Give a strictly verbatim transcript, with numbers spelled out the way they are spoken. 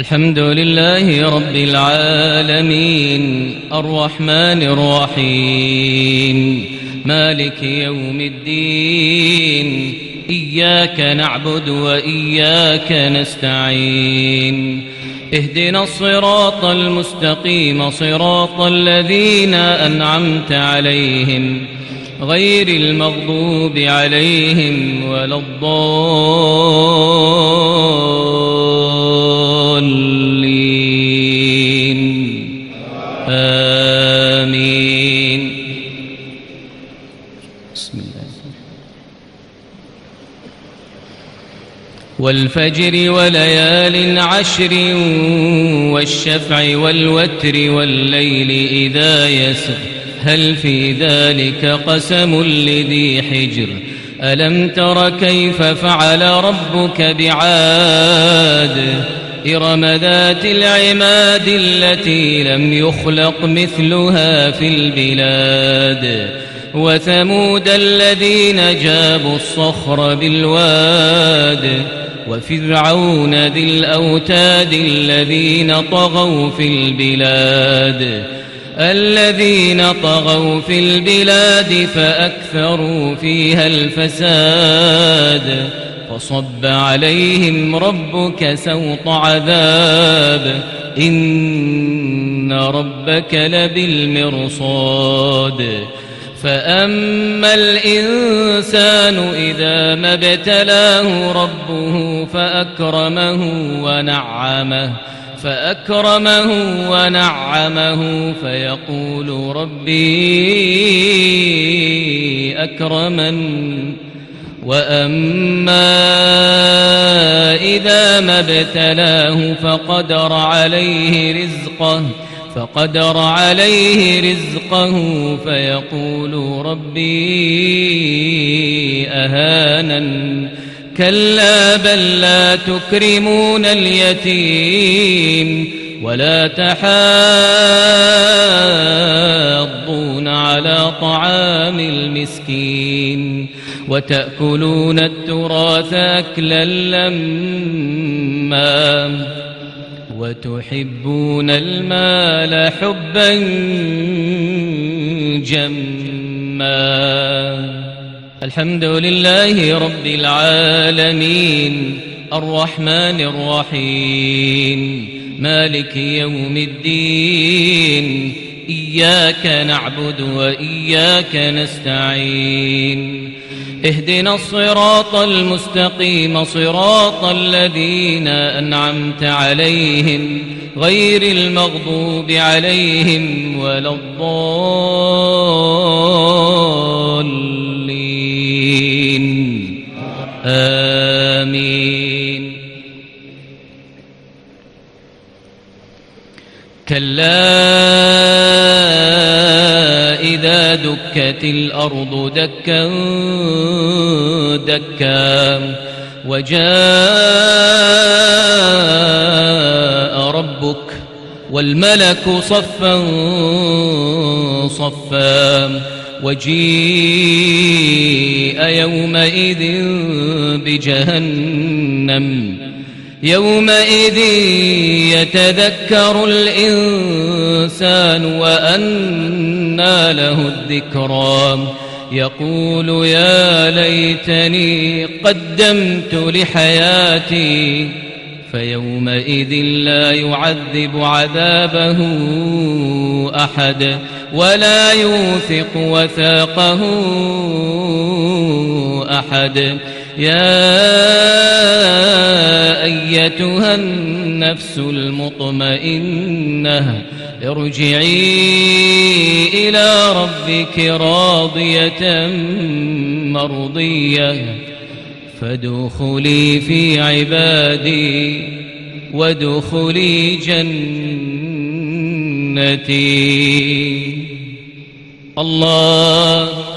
الحمد لله رب العالمين الرحمن الرحيم مالك يوم الدين إياك نعبد وإياك نستعين اهدنا الصراط المستقيم صراط الذين أنعمت عليهم غير المغضوب عليهم ولا الضالين آمين. بسم الله. والفجر وليال عشر والشفع والوتر والليل إذا يسر هل في ذلك قسم لذي حجر ألم تر كيف فعل ربك بعاد إرم ذات العماد التي لم يخلق مثلها في البلاد وثمود الذين جابوا الصخر بالواد وفرعون ذي الأوتاد الذين طغوا في البلاد الذين طغوا في البلاد فأكثروا فيها الفساد فصب عليهم ربك سوط عذاب إن ربك لبالمرصاد فأما الإنسان إذا ما ابتلاه ربه فأكرمه ونعمه فأكرمه ونعمه فيقول ربي أكرمن وأما إذا ما ابتلاه فقدر عليه رزقه فقدر عليه رزقه فيقول ربي أهانن كلا بل لا تكرمون اليتيم ولا تحاضون على طعام المسكين وتأكلون التراث أكلا لما وتحبون المال حبا جما. الحمد لله رب العالمين الرحمن الرحيم مالك يوم الدين إياك نعبد وإياك نستعين اهدنا الصراط المستقيم صراط الذين أنعمت عليهم غير المغضوب عليهم ولا الضالين آمين. كلا إذا دكت الأرض دكا دكا وجاء ربك والملك صفا صفا وجيء يومئذ بجهنم يومئذ يتذكر الإنسان وأنى له الذكرى يقول يا ليتني قدمت لحياتي فيومئذ لا يعذب عذابه أحد ولا يوثق وثاقه أحد. يا أيتها النفس المطمئنة ارجعي إلى ربك راضية مرضية فادخلي في عبادي وادخلي جنتي. الله